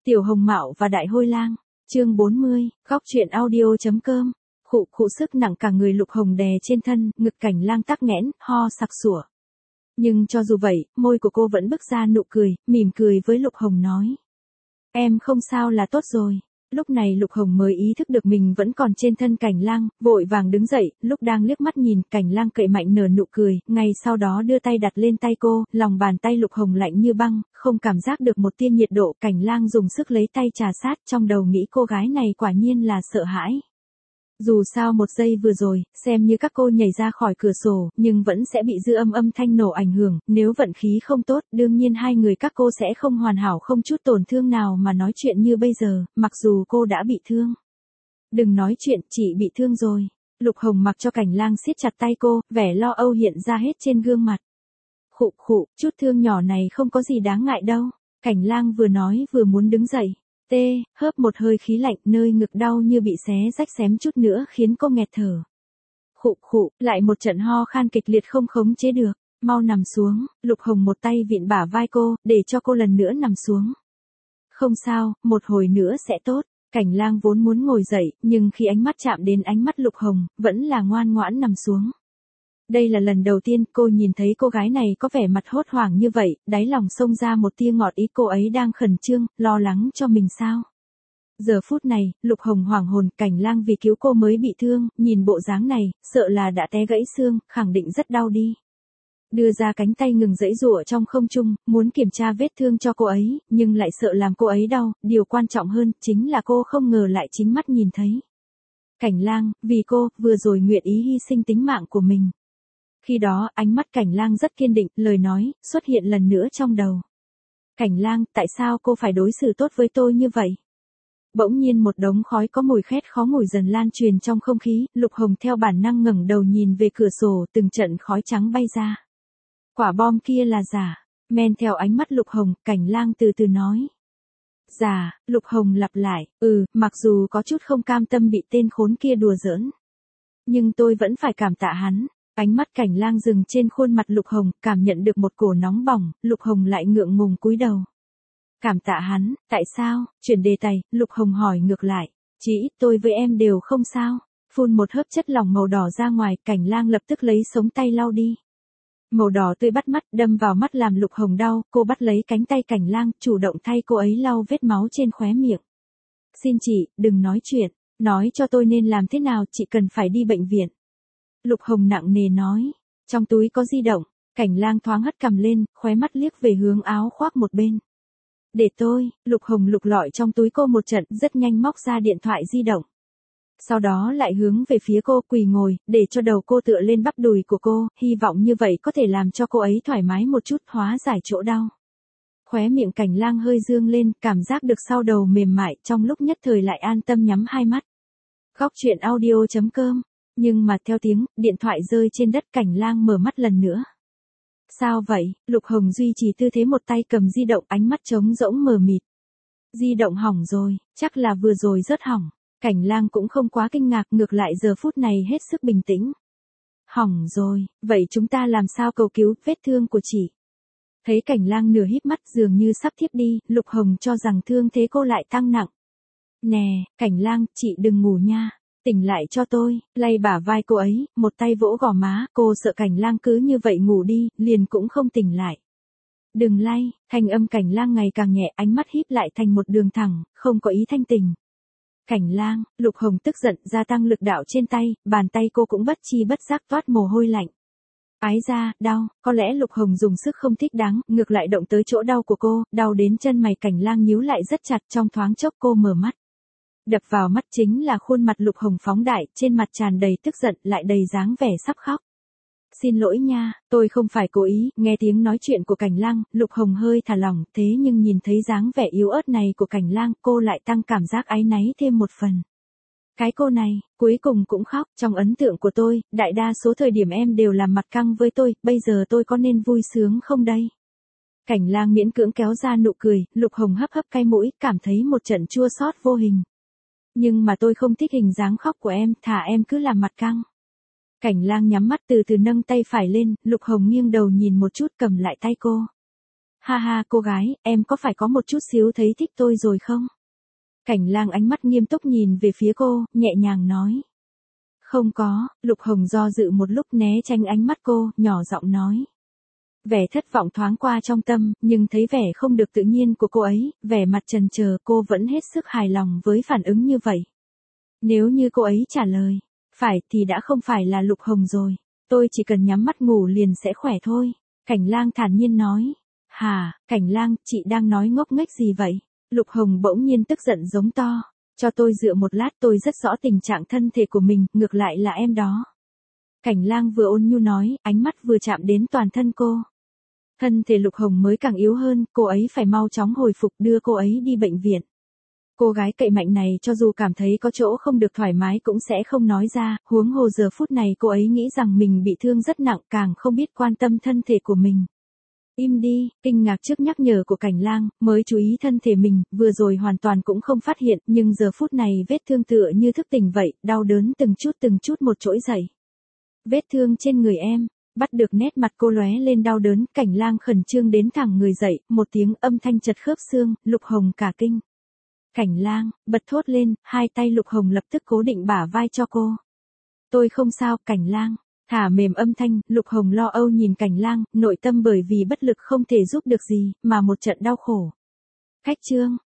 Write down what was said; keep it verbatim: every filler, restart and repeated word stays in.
Tiểu Hồng Mạo và Đại Hôi Lang, chương bốn mươi, góc truyện audio.com. Khụ khụ sức nặng cả người Lục Hồng đè trên thân, ngực Cảnh Lang tắc nghẽn, ho sặc sủa. Nhưng cho dù vậy, môi của cô vẫn bứt ra nụ cười, mỉm cười với Lục Hồng nói. Em không sao là tốt rồi. Lúc này Lục Hồng mới ý thức được mình vẫn còn trên thân Cảnh Lang, vội vàng đứng dậy, lúc đang liếc mắt nhìn, Cảnh Lang cậy mạnh nở nụ cười, ngay sau đó đưa tay đặt lên tay cô, lòng bàn tay Lục Hồng lạnh như băng, không cảm giác được một tia nhiệt độ, Cảnh Lang dùng sức lấy tay trà sát, trong đầu nghĩ cô gái này quả nhiên là sợ hãi. Dù sao một giây vừa rồi, xem như các cô nhảy ra khỏi cửa sổ, nhưng vẫn sẽ bị dư âm âm thanh nổ ảnh hưởng, nếu vận khí không tốt, đương nhiên hai người các cô sẽ không hoàn hảo không chút tổn thương nào mà nói chuyện như bây giờ, mặc dù cô đã bị thương. Đừng nói chuyện, chị bị thương rồi. Lục Hồng mặc cho Cảnh Lang siết chặt tay cô, vẻ lo âu hiện ra hết trên gương mặt. Khụ khụ, chút thương nhỏ này không có gì đáng ngại đâu. Cảnh Lang vừa nói vừa muốn đứng dậy. Tê, hớp một hơi khí lạnh, nơi ngực đau như bị xé rách xém chút nữa khiến cô nghẹt thở. Khụ khụ, lại một trận ho khan kịch liệt không khống chế được, mau nằm xuống. Lục Hồng một tay vịn bả vai cô, để cho cô lần nữa nằm xuống. Không sao, một hồi nữa sẽ tốt. Cảnh Lang vốn muốn ngồi dậy, nhưng khi ánh mắt chạm đến ánh mắt Lục Hồng, vẫn là ngoan ngoãn nằm xuống. Đây là lần đầu tiên cô nhìn thấy cô gái này có vẻ mặt hốt hoảng như vậy, đáy lòng xông ra một tia ngọt ý, cô ấy đang khẩn trương, lo lắng cho mình sao. Giờ phút này, Lục Hồng hoảng hồn, Cảnh Lang vì cứu cô mới bị thương, nhìn bộ dáng này, sợ là đã té gãy xương, khẳng định rất đau đi. Đưa ra cánh tay ngừng giãy giụa trong không trung, muốn kiểm tra vết thương cho cô ấy, nhưng lại sợ làm cô ấy đau, điều quan trọng hơn, chính là cô không ngờ lại chính mắt nhìn thấy. Cảnh Lang, vì cô, vừa rồi nguyện ý hy sinh tính mạng của mình. Khi đó, ánh mắt Cảnh Lang rất kiên định, lời nói, xuất hiện lần nữa trong đầu. Cảnh Lang, tại sao cô phải đối xử tốt với tôi như vậy? Bỗng nhiên một đống khói có mùi khét khó ngửi dần lan truyền trong không khí, Lục Hồng theo bản năng ngẩng đầu nhìn về cửa sổ, từng trận khói trắng bay ra. Quả bom kia là giả. Men theo ánh mắt Lục Hồng, Cảnh Lang từ từ nói. Giả, Lục Hồng lặp lại, ừ, mặc dù có chút không cam tâm bị tên khốn kia đùa giỡn. Nhưng tôi vẫn phải cảm tạ hắn. Ánh mắt Cảnh Lang dừng trên khuôn mặt Lục Hồng, cảm nhận được một cổ nóng bỏng, Lục Hồng lại ngượng ngùng cúi đầu. Cảm tạ hắn, tại sao? Chuyển đề tài, Lục Hồng hỏi ngược lại. Chỉ ít tôi với em đều không sao. Phun một hớp chất lỏng màu đỏ ra ngoài, Cảnh Lang lập tức lấy sống tay lau đi. Màu đỏ tươi bắt mắt, đâm vào mắt làm Lục Hồng đau, cô bắt lấy cánh tay Cảnh Lang, chủ động thay cô ấy lau vết máu trên khóe miệng. Xin chị, đừng nói chuyện, nói cho tôi nên làm thế nào, chị cần phải đi bệnh viện. Lục Hồng nặng nề nói, trong túi có di động, Cảnh Lang thoáng hất cằm lên, khóe mắt liếc về hướng áo khoác một bên. Để tôi, Lục Hồng lục lọi trong túi cô một trận, rất nhanh móc ra điện thoại di động. Sau đó lại hướng về phía cô, quỳ ngồi, để cho đầu cô tựa lên bắp đùi của cô, hy vọng như vậy có thể làm cho cô ấy thoải mái một chút, hóa giải chỗ đau. Khóe miệng Cảnh Lang hơi dương lên, cảm giác được sau đầu mềm mại, trong lúc nhất thời lại an tâm nhắm hai mắt. Góc truyện audio.com. Nhưng mà theo tiếng, điện thoại rơi trên đất, Cảnh Lang mở mắt lần nữa. Sao vậy? Lục Hồng duy trì tư thế một tay cầm di động, ánh mắt trống rỗng mờ mịt. Di động hỏng rồi, chắc là vừa rồi rớt hỏng. Cảnh Lang cũng không quá kinh ngạc, ngược lại giờ phút này hết sức bình tĩnh. Hỏng rồi, vậy chúng ta làm sao cầu cứu vết thương của chị? Thấy Cảnh Lang nửa híp mắt dường như sắp thiếp đi, Lục Hồng cho rằng thương thế cô lại tăng nặng. Nè, Cảnh Lang, chị đừng ngủ nha. Tỉnh lại cho tôi, lay bả vai cô ấy, một tay vỗ gò má, cô sợ Cảnh Lang cứ như vậy ngủ đi, liền cũng không tỉnh lại. Đừng lay, thanh âm Cảnh Lang ngày càng nhẹ, ánh mắt híp lại thành một đường thẳng, không có ý thanh tình. Cảnh Lang, Lục Hồng tức giận, gia tăng lực đạo trên tay, bàn tay cô cũng bất chi bất giác toát mồ hôi lạnh. Ái da, đau, có lẽ Lục Hồng dùng sức không thích đáng, ngược lại động tới chỗ đau của cô, đau đến chân mày Cảnh Lang nhíu lại rất chặt, trong thoáng chốc cô mở mắt. Đập vào mắt chính là khuôn mặt Lục Hồng phóng đại, trên mặt tràn đầy tức giận, lại đầy dáng vẻ sắp khóc. Xin lỗi nha, tôi không phải cố ý, nghe tiếng nói chuyện của Cảnh Lang, Lục Hồng hơi thả lỏng, thế nhưng nhìn thấy dáng vẻ yếu ớt này của Cảnh Lang, cô lại tăng cảm giác áy náy thêm một phần. Cái cô này, cuối cùng cũng khóc, trong ấn tượng của tôi, đại đa số thời điểm em đều làm mặt căng với tôi, bây giờ tôi có nên vui sướng không đây? Cảnh Lang miễn cưỡng kéo ra nụ cười, Lục Hồng hấp hấp cái mũi, cảm thấy một trận chua xót vô hình. Nhưng mà tôi không thích hình dáng khóc của em, thả em cứ làm mặt căng. Cảnh Lang nhắm mắt từ từ nâng tay phải lên, Lục Hồng nghiêng đầu nhìn một chút, cầm lại tay cô. Ha ha cô gái, em có phải có một chút xíu thấy thích tôi rồi không? Cảnh Lang ánh mắt nghiêm túc nhìn về phía cô, nhẹ nhàng nói. Không có, Lục Hồng do dự một lúc né tránh ánh mắt cô, nhỏ giọng nói. Vẻ thất vọng thoáng qua trong tâm, nhưng thấy vẻ không được tự nhiên của cô ấy, vẻ mặt chần chờ, cô vẫn hết sức hài lòng với phản ứng như vậy. Nếu như cô ấy trả lời, phải thì đã không phải là Lục Hồng rồi. Tôi chỉ cần nhắm mắt ngủ liền sẽ khỏe thôi. Cảnh Lang thản nhiên nói. Hà, Cảnh Lang, chị đang nói ngốc nghếch gì vậy? Lục Hồng bỗng nhiên tức giận giống to. Cho tôi dựa một lát, tôi rất rõ tình trạng thân thể của mình, ngược lại là em đó. Cảnh Lang vừa ôn nhu nói, ánh mắt vừa chạm đến toàn thân cô. Thân thể Lục Hồng mới càng yếu hơn, cô ấy phải mau chóng hồi phục, đưa cô ấy đi bệnh viện. Cô gái cậy mạnh này cho dù cảm thấy có chỗ không được thoải mái cũng sẽ không nói ra, huống hồ giờ phút này cô ấy nghĩ rằng mình bị thương rất nặng, càng không biết quan tâm thân thể của mình. Im đi, kinh ngạc trước nhắc nhở của Cảnh Lang, mới chú ý thân thể mình, vừa rồi hoàn toàn cũng không phát hiện, nhưng giờ phút này vết thương tựa như thức tỉnh vậy, đau đớn từng chút từng chút một trỗi dậy. Vết thương trên người em, bắt được nét mặt cô lóe lên đau đớn, Cảnh Lang khẩn trương đến thẳng người dậy, một tiếng âm thanh chật khớp xương, Lục Hồng cả kinh. Cảnh Lang, bật thốt lên, hai tay Lục Hồng lập tức cố định bả vai cho cô. Tôi không sao, Cảnh Lang. Thả mềm âm thanh, Lục Hồng lo âu nhìn Cảnh Lang, nội tâm bởi vì bất lực không thể giúp được gì, mà một trận đau khổ. Cách chương.